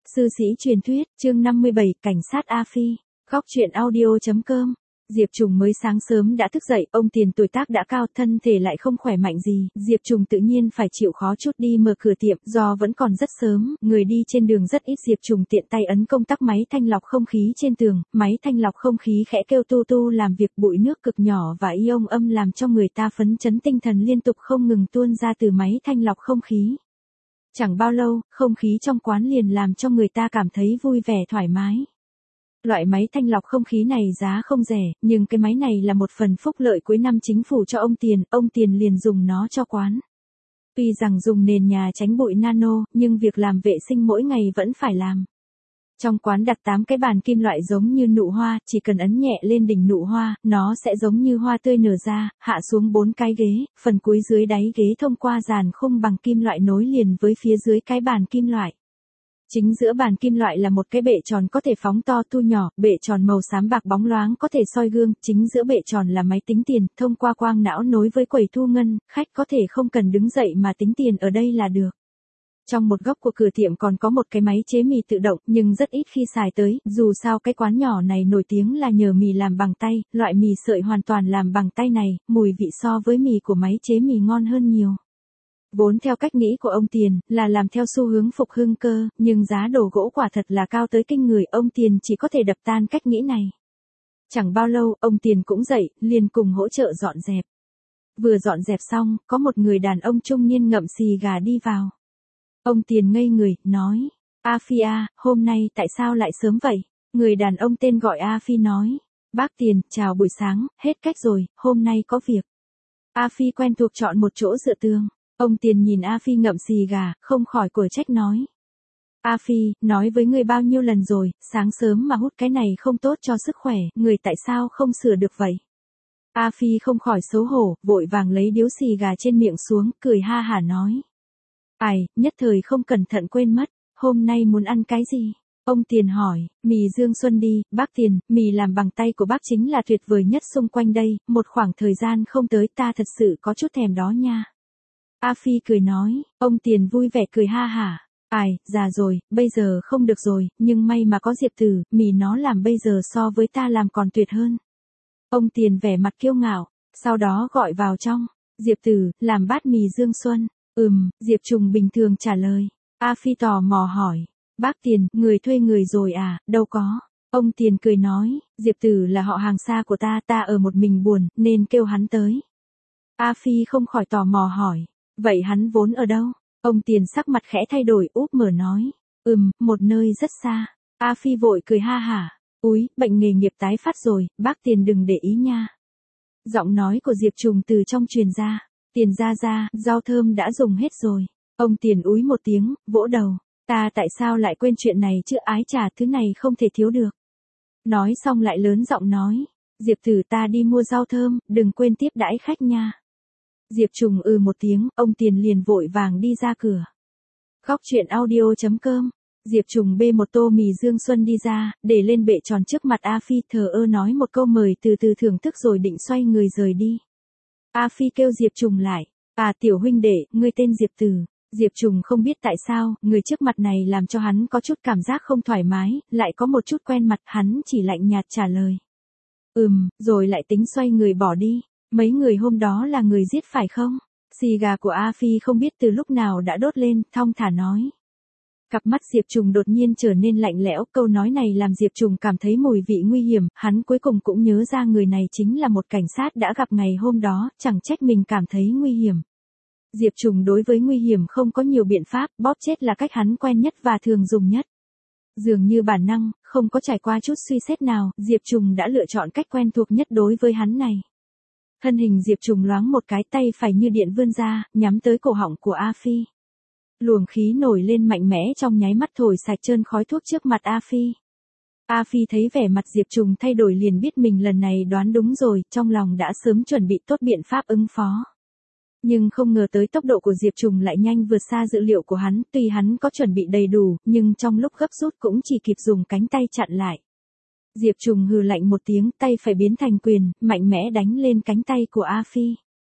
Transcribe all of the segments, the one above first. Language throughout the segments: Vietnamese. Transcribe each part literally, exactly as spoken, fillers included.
Sư sĩ truyền thuyết, chương năm mươi bảy, cảnh sát A Phi. Góc truyện audio chấm com. Diệp Trùng mới sáng sớm đã thức dậy, ông Tiền tuổi tác đã cao, thân thể lại không khỏe mạnh gì, Diệp Trùng tự nhiên phải chịu khó chút đi mở cửa tiệm, do vẫn còn rất sớm, người đi trên đường rất ít. Diệp Trùng tiện tay ấn công tắc máy thanh lọc không khí trên tường, máy thanh lọc không khí khẽ kêu tu tu làm việc, bụi nước cực nhỏ và ion âm làm cho người ta phấn chấn tinh thần liên tục không ngừng tuôn ra từ máy thanh lọc không khí. Chẳng bao lâu, không khí trong quán liền làm cho người ta cảm thấy vui vẻ thoải mái. Loại máy thanh lọc không khí này giá không rẻ, nhưng cái máy này là một phần phúc lợi cuối năm chính phủ cho ông Tiền, ông Tiền liền dùng nó cho quán. Tuy rằng dùng nền nhà tránh bụi nano, nhưng việc làm vệ sinh mỗi ngày vẫn phải làm. Trong quán đặt tám cái bàn kim loại giống như nụ hoa, chỉ cần ấn nhẹ lên đỉnh nụ hoa, nó sẽ giống như hoa tươi nở ra, hạ xuống bốn cái ghế, phần cuối dưới đáy ghế thông qua dàn khung bằng kim loại nối liền với phía dưới cái bàn kim loại. Chính giữa bàn kim loại là một cái bệ tròn có thể phóng to thu nhỏ, bệ tròn màu xám bạc bóng loáng có thể soi gương, chính giữa bệ tròn là máy tính tiền, thông qua quang não nối với quầy thu ngân, khách có thể không cần đứng dậy mà tính tiền ở đây là được. Trong một góc của cửa tiệm còn có một cái máy chế mì tự động, nhưng rất ít khi xài tới, dù sao cái quán nhỏ này nổi tiếng là nhờ mì làm bằng tay, loại mì sợi hoàn toàn làm bằng tay này, mùi vị so với mì của máy chế mì ngon hơn nhiều. Vốn theo cách nghĩ của ông Tiền, là làm theo xu hướng phục hưng cơ, nhưng giá đồ gỗ quả thật là cao tới kinh người, ông Tiền chỉ có thể đập tan cách nghĩ này. Chẳng bao lâu, ông Tiền cũng dậy, liền cùng hỗ trợ dọn dẹp. Vừa dọn dẹp xong, có một người đàn ông trung niên ngậm xì gà đi vào. Ông Tiền ngây người, nói, A Phi à, hôm nay tại sao lại sớm vậy? Người đàn ông tên gọi A Phi nói, bác Tiền, chào buổi sáng, hết cách rồi, hôm nay có việc. A Phi quen thuộc chọn một chỗ dựa tường. Ông Tiền nhìn A Phi ngậm xì gà, không khỏi của trách nói. A Phi, nói với người bao nhiêu lần rồi, sáng sớm mà hút cái này không tốt cho sức khỏe, người tại sao không sửa được vậy? A Phi không khỏi xấu hổ, vội vàng lấy điếu xì gà trên miệng xuống, cười ha hả nói. Ai, nhất thời không cẩn thận quên mất, hôm nay muốn ăn cái gì? Ông Tiền hỏi, mì Dương Xuân đi, bác Tiền, mì làm bằng tay của bác chính là tuyệt vời nhất xung quanh đây, một khoảng thời gian không tới ta thật sự có chút thèm đó nha. A Phi cười nói, ông Tiền vui vẻ cười ha hả. Ai, già rồi, bây giờ không được rồi, nhưng may mà có Diệp Tử, mì nó làm bây giờ so với ta làm còn tuyệt hơn. Ông Tiền vẻ mặt kiêu ngạo, sau đó gọi vào trong, Diệp Tử, làm bát mì Dương Xuân. Ừm, Diệp Trùng bình thường trả lời. A Phi tò mò hỏi, bác Tiền, người thuê người rồi à, đâu có. Ông Tiền cười nói, Diệp Tử là họ hàng xa của ta, ta ở một mình buồn, nên kêu hắn tới. A Phi không khỏi tò mò hỏi, vậy hắn vốn ở đâu? Ông Tiền sắc mặt khẽ thay đổi, úp mở nói, ừm, một nơi rất xa. A Phi vội cười ha hả, úi, bệnh nghề nghiệp tái phát rồi, bác Tiền đừng để ý nha. Giọng nói của Diệp Trùng từ trong truyền ra. Tiền ra ra, rau thơm đã dùng hết rồi. Ông Tiền úi một tiếng, vỗ đầu. Ta tại sao lại quên chuyện này chứ, ái trà thứ này không thể thiếu được. Nói xong lại lớn giọng nói. Diệp Tử, ta đi mua rau thơm, đừng quên tiếp đãi khách nha. Diệp Trùng ừ một tiếng, ông Tiền liền vội vàng đi ra cửa. Góc truyện audio chấm com. Diệp Trùng bê một tô mì Dương Xuân đi ra, để lên bệ tròn trước mặt A Phi, thờ ơ nói một câu mời từ từ thưởng thức rồi định xoay người rời đi. A Phi kêu Diệp Trùng lại, à tiểu huynh đệ, ngươi tên Diệp Tử. Diệp Trùng không biết tại sao, người trước mặt này làm cho hắn có chút cảm giác không thoải mái, lại có một chút quen mặt, hắn chỉ lạnh nhạt trả lời. Ừm, rồi lại tính xoay người bỏ đi, mấy người hôm đó là người giết phải không? Xì gà của A Phi không biết từ lúc nào đã đốt lên, thong thả nói. Cặp mắt Diệp Trùng đột nhiên trở nên lạnh lẽo, câu nói này làm Diệp Trùng cảm thấy mùi vị nguy hiểm, hắn cuối cùng cũng nhớ ra người này chính là một cảnh sát đã gặp ngày hôm đó, chẳng trách mình cảm thấy nguy hiểm. Diệp Trùng đối với nguy hiểm không có nhiều biện pháp, bóp chết là cách hắn quen nhất và thường dùng nhất. Dường như bản năng, không có trải qua chút suy xét nào, Diệp Trùng đã lựa chọn cách quen thuộc nhất đối với hắn này. Thân hình Diệp Trùng loáng một cái, tay phải như điện vươn ra, nhắm tới cổ họng của A Phi. Luồng khí nổi lên mạnh mẽ trong nháy mắt thổi sạch trơn khói thuốc trước mặt A Phi. A Phi thấy vẻ mặt Diệp Trùng thay đổi liền biết mình lần này đoán đúng rồi, trong lòng đã sớm chuẩn bị tốt biện pháp ứng phó. Nhưng không ngờ tới tốc độ của Diệp Trùng lại nhanh vượt xa dự liệu của hắn, tuy hắn có chuẩn bị đầy đủ, nhưng trong lúc gấp rút cũng chỉ kịp dùng cánh tay chặn lại. Diệp Trùng hừ lạnh một tiếng, tay phải biến thành quyền, mạnh mẽ đánh lên cánh tay của A Phi.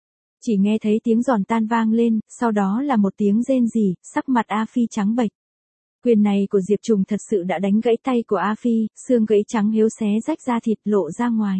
Chỉ nghe thấy tiếng giòn tan vang lên, sau đó là một tiếng rên rỉ, sắc mặt A Phi trắng bệch. Quyền này của Diệp Trùng thật sự đã đánh gãy tay của A Phi, xương gãy trắng hiếu xé rách da thịt lộ ra ngoài.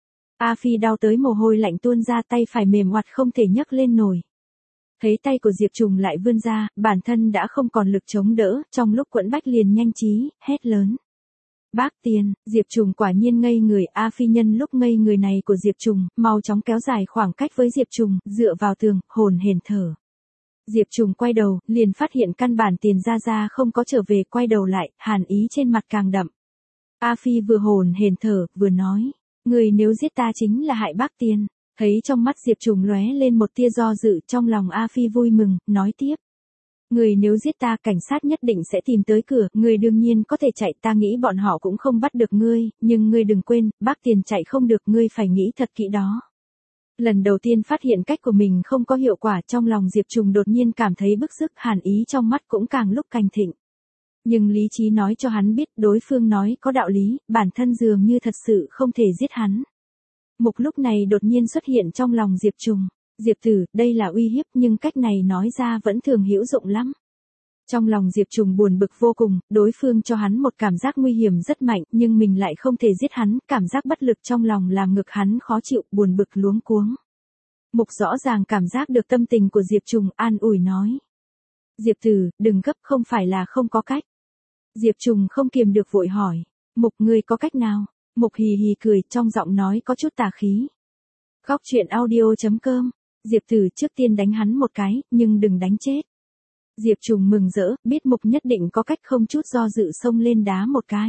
A Phi đau tới mồ hôi lạnh tuôn ra, tay phải mềm oặt không thể nhấc lên nổi. Thấy tay của Diệp Trùng lại vươn ra, bản thân đã không còn lực chống đỡ, trong lúc quẫn bách liền nhanh trí, hét lớn. Bác Tiên, Diệp Trùng quả nhiên ngây người. A Phi nhân lúc ngây người này của Diệp Trùng, mau chóng kéo dài khoảng cách với Diệp Trùng, dựa vào tường, hồn hển thở. Diệp Trùng quay đầu, liền phát hiện căn bản Tiền Gia Gia không có trở về, quay đầu lại, hàn ý trên mặt càng đậm. A Phi vừa hồn hển thở, vừa nói, người nếu giết ta chính là hại bác Tiên. Thấy trong mắt Diệp Trùng lóe lên một tia do dự, trong lòng A Phi vui mừng, nói tiếp. Người nếu giết ta, cảnh sát nhất định sẽ tìm tới cửa, người đương nhiên có thể chạy, ta nghĩ bọn họ cũng không bắt được ngươi, nhưng ngươi đừng quên, bác Tiền chạy không được, ngươi phải nghĩ thật kỹ đó. Lần đầu tiên phát hiện cách của mình không có hiệu quả, trong lòng Diệp Trùng đột nhiên cảm thấy bức sức, hàn ý trong mắt cũng càng lúc càng thịnh. Nhưng lý trí nói cho hắn biết đối phương nói có đạo lý, bản thân dường như thật sự không thể giết hắn. Mục lúc này đột nhiên xuất hiện trong lòng Diệp Trùng. Diệp tử, đây là uy hiếp nhưng cách này nói ra vẫn thường hữu dụng lắm. Trong lòng Diệp Trùng buồn bực vô cùng, đối phương cho hắn một cảm giác nguy hiểm rất mạnh nhưng mình lại không thể giết hắn, cảm giác bất lực trong lòng làm ngực hắn khó chịu, buồn bực luống cuống. Mục rõ ràng cảm giác được tâm tình của Diệp Trùng, an ủi nói. Diệp tử, đừng gấp, không phải là không có cách. Diệp Trùng không kiềm được vội hỏi. Mục, ngươi có cách nào? Mục hì hì cười, trong giọng nói có chút tà khí. Góc truyện audio chấm com. Diệp tử, trước tiên đánh hắn một cái, nhưng đừng đánh chết. Diệp Trùng mừng rỡ, biết Mục nhất định có cách, không chút do dự xông lên đá một cái.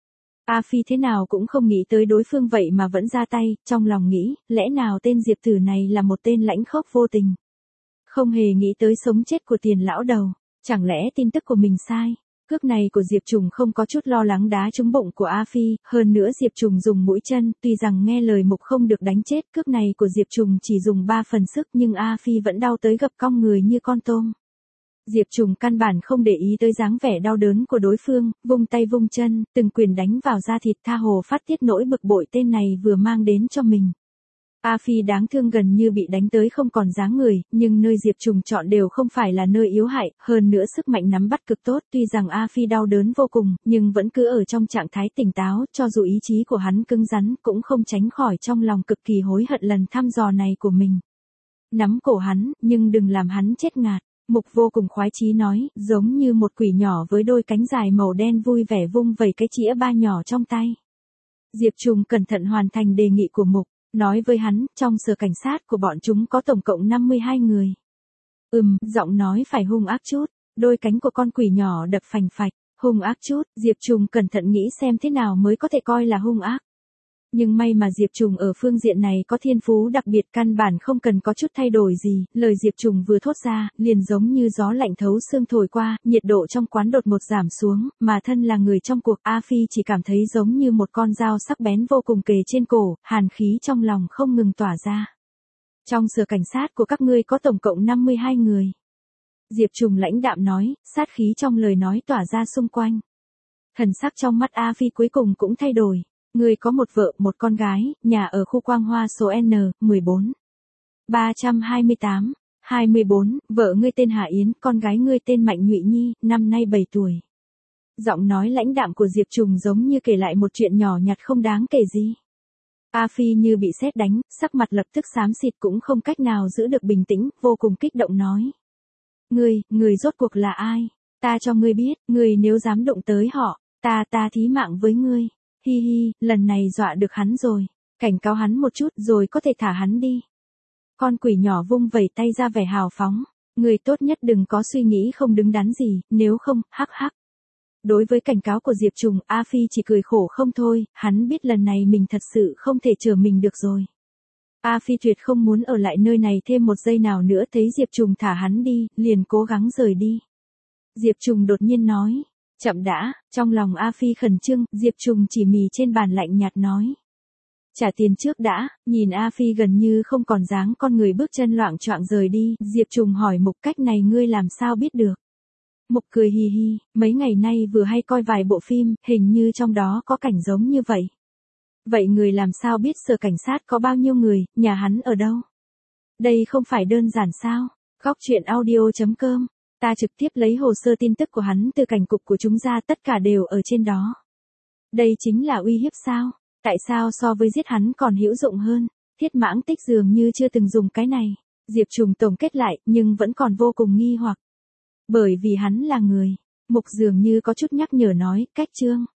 A Phi thế nào cũng không nghĩ tới đối phương vậy mà vẫn ra tay, trong lòng nghĩ, lẽ nào tên Diệp tử này là một tên lãnh khốc vô tình. Không hề nghĩ tới sống chết của Tiền lão đầu, chẳng lẽ tin tức của mình sai. Cước này của Diệp Trùng không có chút lo lắng đá trúng bụng của A Phi, hơn nữa Diệp Trùng dùng mũi chân, tuy rằng nghe lời Mục không được đánh chết, cước này của Diệp Trùng chỉ dùng ba phần sức nhưng A Phi vẫn đau tới gập cong người như con tôm. Diệp Trùng căn bản không để ý tới dáng vẻ đau đớn của đối phương, vung tay vung chân, từng quyền đánh vào da thịt, tha hồ phát tiết nỗi bực bội tên này vừa mang đến cho mình. A Phi đáng thương gần như bị đánh tới không còn dáng người, nhưng nơi Diệp Trùng chọn đều không phải là nơi yếu hại, hơn nữa sức mạnh nắm bắt cực tốt, tuy rằng A Phi đau đớn vô cùng, nhưng vẫn cứ ở trong trạng thái tỉnh táo, cho dù ý chí của hắn cứng rắn, cũng không tránh khỏi trong lòng cực kỳ hối hận lần thăm dò này của mình. Nắm cổ hắn, nhưng đừng làm hắn chết ngạt. Mục vô cùng khoái chí nói, giống như một quỷ nhỏ với đôi cánh dài màu đen vui vẻ vung vẩy cái chĩa ba nhỏ trong tay. Diệp Trùng cẩn thận hoàn thành đề nghị của Mục, nói với hắn, trong sở cảnh sát của bọn chúng có tổng cộng năm mươi hai người. Ừm, giọng nói phải hung ác chút, đôi cánh của con quỷ nhỏ đập phành phạch, hung ác chút, Diệp Trùng cẩn thận nghĩ xem thế nào mới có thể coi là hung ác. Nhưng may mà Diệp Trùng ở phương diện này có thiên phú đặc biệt, căn bản không cần có chút thay đổi gì, lời Diệp Trùng vừa thốt ra, liền giống như gió lạnh thấu xương thổi qua, nhiệt độ trong quán đột một giảm xuống, mà thân là người trong cuộc, A Phi chỉ cảm thấy giống như một con dao sắc bén vô cùng kề trên cổ, hàn khí trong lòng không ngừng tỏa ra. Trong sở cảnh sát của các ngươi có tổng cộng năm mươi hai người. Diệp Trùng lãnh đạm nói, sát khí trong lời nói tỏa ra xung quanh. Thần sắc trong mắt A Phi cuối cùng cũng thay đổi. Ngươi có một vợ, một con gái, nhà ở khu Quang Hoa số N, mười bốn. ba trăm hai mươi tám, hai mươi bốn, vợ ngươi tên Hà Yến, con gái ngươi tên Mạnh Nhụy Nhi, năm nay bảy tuổi. Giọng nói lãnh đạm của Diệp Trùng giống như kể lại một chuyện nhỏ nhặt không đáng kể gì. A Phi như bị sét đánh, sắc mặt lập tức xám xịt cũng không cách nào giữ được bình tĩnh, vô cùng kích động nói. Ngươi, ngươi rốt cuộc là ai? Ta cho ngươi biết, ngươi nếu dám động tới họ, ta ta thí mạng với ngươi. Hi hi, lần này dọa được hắn rồi. Cảnh cáo hắn một chút rồi có thể thả hắn đi. Con quỷ nhỏ vung vẩy tay ra vẻ hào phóng. Người tốt nhất đừng có suy nghĩ không đứng đắn gì, nếu không, hắc hắc. Đối với cảnh cáo của Diệp Trùng, A Phi chỉ cười khổ không thôi, hắn biết lần này mình thật sự không thể chở mình được rồi. A Phi tuyệt không muốn ở lại nơi này thêm một giây nào nữa, thấy Diệp Trùng thả hắn đi, liền cố gắng rời đi. Diệp Trùng đột nhiên nói. Chậm đã, trong lòng A Phi khẩn trương, Diệp Trùng chỉ mì trên bàn lạnh nhạt nói. Trả tiền trước đã, nhìn A Phi gần như không còn dáng con người bước chân loạng choạng rời đi, Diệp Trùng hỏi Mục cách này ngươi làm sao biết được. Mục cười hì hì, mấy ngày nay vừa hay coi vài bộ phim, hình như trong đó có cảnh giống như vậy. Vậy người làm sao biết sở cảnh sát có bao nhiêu người, nhà hắn ở đâu? Đây không phải đơn giản sao? Góc truyện audio chấm com Ta trực tiếp lấy hồ sơ tin tức của hắn từ cảnh cục của chúng ra, tất cả đều ở trên đó. Đây chính là uy hiếp sao? Tại sao so với giết hắn còn hữu dụng hơn? Thiết Mãng Tích dường như chưa từng dùng cái này. Diệp Trùng tổng kết lại, nhưng vẫn còn vô cùng nghi hoặc. Bởi vì hắn là người. Mục dường như có chút nhắc nhở nói, cách Trương.